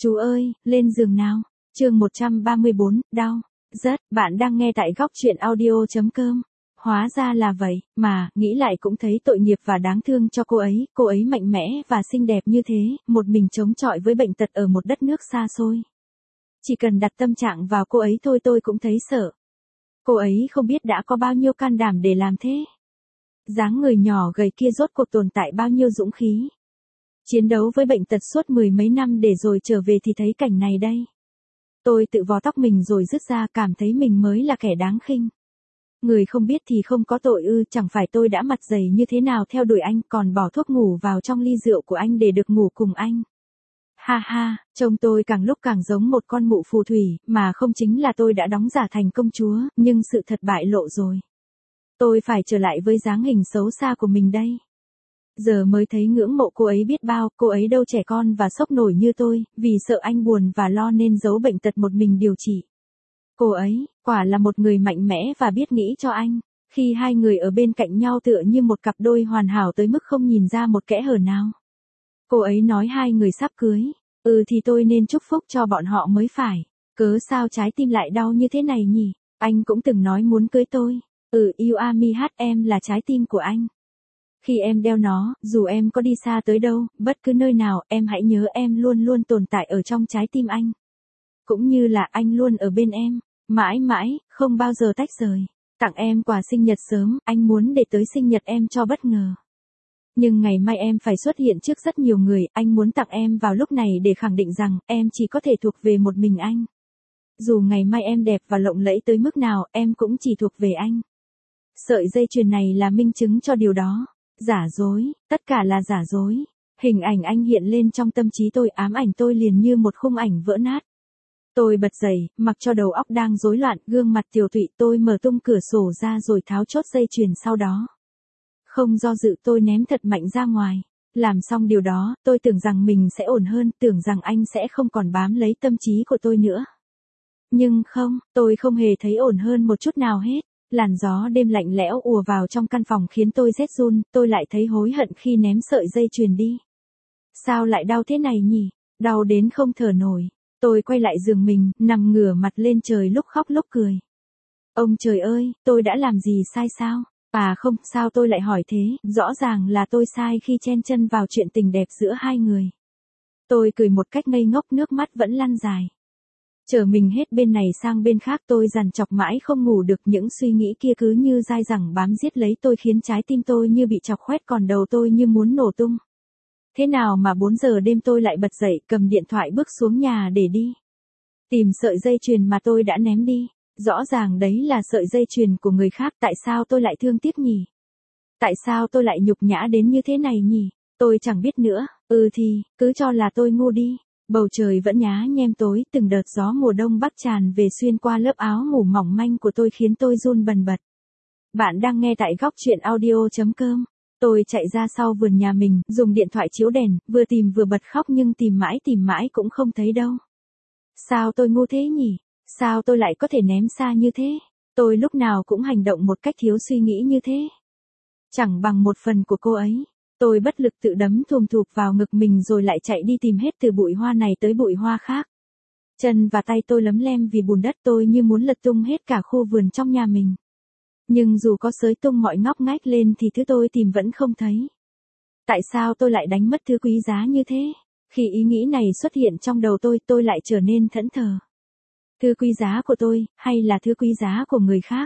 Chú ơi, lên giường nào. Chương 134, đau. Rất, bạn đang nghe tại góc truyện audio.com. Hóa ra là vậy, mà, nghĩ lại cũng thấy tội nghiệp và đáng thương cho cô ấy mạnh mẽ và xinh đẹp như thế, một mình chống chọi với bệnh tật ở một đất nước xa xôi. Chỉ cần đặt tâm trạng vào cô ấy thôi tôi cũng thấy sợ. Cô ấy không biết đã có bao nhiêu can đảm để làm thế. Dáng người nhỏ gầy kia rốt cuộc tồn tại bao nhiêu dũng khí. Chiến đấu với bệnh tật suốt mười mấy năm để rồi trở về thì thấy cảnh này đây. Tôi tự vò tóc mình rồi rứt ra cảm thấy mình mới là kẻ đáng khinh. Người không biết thì không có tội ư, chẳng phải tôi đã mặt dày như thế nào theo đuổi anh còn bỏ thuốc ngủ vào trong ly rượu của anh để được ngủ cùng anh. Ha ha, trông tôi càng lúc càng giống một con mụ phù thủy, mà không chính là tôi đã đóng giả thành công chúa, nhưng sự thật bại lộ rồi. Tôi phải trở lại với dáng hình xấu xa của mình đây. Giờ mới thấy ngưỡng mộ cô ấy biết bao, cô ấy đâu trẻ con và sốc nổi như tôi, vì sợ anh buồn và lo nên giấu bệnh tật một mình điều trị. Cô ấy, quả là một người mạnh mẽ và biết nghĩ cho anh. Khi hai người ở bên cạnh nhau tựa như một cặp đôi hoàn hảo tới mức không nhìn ra một kẽ hở nào. Cô ấy nói hai người sắp cưới. Thì tôi nên chúc phúc cho bọn họ mới phải. Cớ sao trái tim lại đau như thế này nhỉ? Anh cũng từng nói muốn cưới tôi. You are me hát em là trái tim của anh. Khi em đeo nó, dù em có đi xa tới đâu, bất cứ nơi nào, em hãy nhớ em luôn luôn tồn tại ở trong trái tim anh. Cũng như là anh luôn ở bên em, mãi mãi, không bao giờ tách rời. Tặng em quà sinh nhật sớm, anh muốn để tới sinh nhật em cho bất ngờ. Nhưng ngày mai em phải xuất hiện trước rất nhiều người, anh muốn tặng em vào lúc này để khẳng định rằng em chỉ có thể thuộc về một mình anh. Dù ngày mai em đẹp và lộng lẫy tới mức nào, em cũng chỉ thuộc về anh. Sợi dây chuyền này là minh chứng cho điều đó. Giả dối, tất cả là giả dối. Hình ảnh anh hiện lên trong tâm trí tôi, ám ảnh tôi liền như một khung ảnh vỡ nát. Tôi bật dậy, mặc cho đầu óc đang rối loạn, gương mặt tiều tụy, tôi mở tung cửa sổ ra rồi tháo chốt dây chuyền sau đó. Không do dự tôi ném thật mạnh ra ngoài. Làm xong điều đó, tôi tưởng rằng mình sẽ ổn hơn, tưởng rằng anh sẽ không còn bám lấy tâm trí của tôi nữa. Nhưng không, tôi không hề thấy ổn hơn một chút nào hết. Làn gió đêm lạnh lẽo ùa vào trong căn phòng khiến tôi rét run, tôi lại thấy hối hận khi ném sợi dây chuyền đi. Sao lại đau thế này nhỉ? Đau đến không thở nổi. Tôi quay lại giường mình, nằm ngửa mặt lên trời lúc khóc lúc cười. Ông trời ơi, tôi đã làm gì sai sao? À không, sao tôi lại hỏi thế, rõ ràng là tôi sai khi chen chân vào chuyện tình đẹp giữa hai người. Tôi cười một cách ngây ngốc, nước mắt vẫn lăn dài. Chở mình hết bên này sang bên khác, tôi dằn chọc mãi không ngủ được, những suy nghĩ kia cứ như dai dẳng bám giết lấy tôi khiến trái tim tôi như bị chọc khoét còn đầu tôi như muốn nổ tung. Thế nào mà 4 giờ đêm tôi lại bật dậy cầm điện thoại bước xuống nhà để đi tìm sợi dây chuyền mà tôi đã ném đi. Rõ ràng đấy là sợi dây chuyền của người khác, tại sao tôi lại thương tiếc nhỉ? Tại sao tôi lại nhục nhã đến như thế này nhỉ? Tôi chẳng biết nữa, thì, cứ cho là tôi ngu đi. Bầu trời vẫn nhá nhem tối, từng đợt gió mùa đông bắc tràn về xuyên qua lớp áo ngủ mỏng manh của tôi khiến tôi run bần bật. Bạn đang nghe tại góc truyện audio.com. Tôi chạy ra sau vườn nhà mình, dùng điện thoại chiếu đèn, vừa tìm vừa bật khóc nhưng tìm mãi cũng không thấy đâu. Sao tôi ngu thế nhỉ? Sao tôi lại có thể ném xa như thế? Tôi lúc nào cũng hành động một cách thiếu suy nghĩ như thế. Chẳng bằng một phần của cô ấy. Tôi bất lực tự đấm thùm thụp vào ngực mình rồi lại chạy đi tìm hết từ bụi hoa này tới bụi hoa khác. Chân và tay tôi lấm lem vì bùn đất, tôi như muốn lật tung hết cả khu vườn trong nhà mình. Nhưng dù có xới tung mọi ngóc ngách lên thì thứ tôi tìm vẫn không thấy. Tại sao tôi lại đánh mất thứ quý giá như thế? Khi ý nghĩ này xuất hiện trong đầu tôi lại trở nên thẫn thờ. Thứ quý giá của tôi, hay là thứ quý giá của người khác?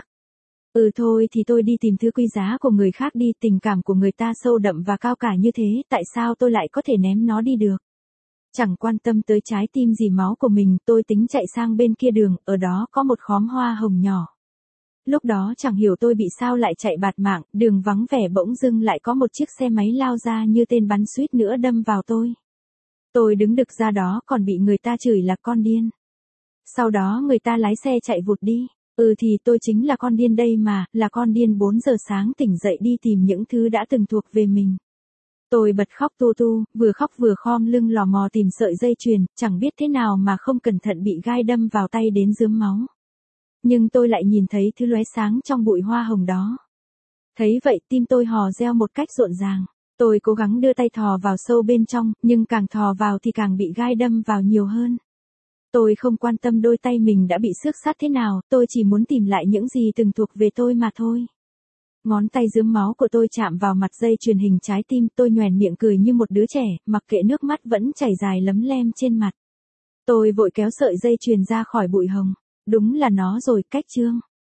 Thôi thì tôi đi tìm thứ quý giá của người khác đi, tình cảm của người ta sâu đậm và cao cả như thế, tại sao tôi lại có thể ném nó đi được? Chẳng quan tâm tới trái tim dì máu của mình, tôi tính chạy sang bên kia đường, ở đó có một khóm hoa hồng nhỏ. Lúc đó chẳng hiểu tôi bị sao lại chạy bạt mạng, đường vắng vẻ bỗng dưng lại có một chiếc xe máy lao ra như tên bắn suýt nữa đâm vào tôi. Tôi đứng đực ra đó còn bị người ta chửi là con điên. Sau đó người ta lái xe chạy vụt đi. Thì tôi chính là con điên đây mà, là con điên 4 giờ sáng tỉnh dậy đi tìm những thứ đã từng thuộc về mình. Tôi bật khóc tu, vừa khóc vừa khom lưng lò mò tìm sợi dây chuyền, chẳng biết thế nào mà không cẩn thận bị gai đâm vào tay đến rướm máu. Nhưng tôi lại nhìn thấy thứ lóe sáng trong bụi hoa hồng đó. Thấy vậy tim tôi hò reo một cách rộn ràng. Tôi cố gắng đưa tay thò vào sâu bên trong, nhưng càng thò vào thì càng bị gai đâm vào nhiều hơn. Tôi không quan tâm đôi tay mình đã bị xước sát thế nào, tôi chỉ muốn tìm lại những gì từng thuộc về tôi mà thôi. Ngón tay rướm máu của tôi chạm vào mặt dây chuyền hình trái tim, tôi nhoẻn miệng cười như một đứa trẻ, mặc kệ nước mắt vẫn chảy dài lấm lem trên mặt. Tôi vội kéo sợi dây chuyền ra khỏi bụi hồng. Đúng là nó rồi, cách chương.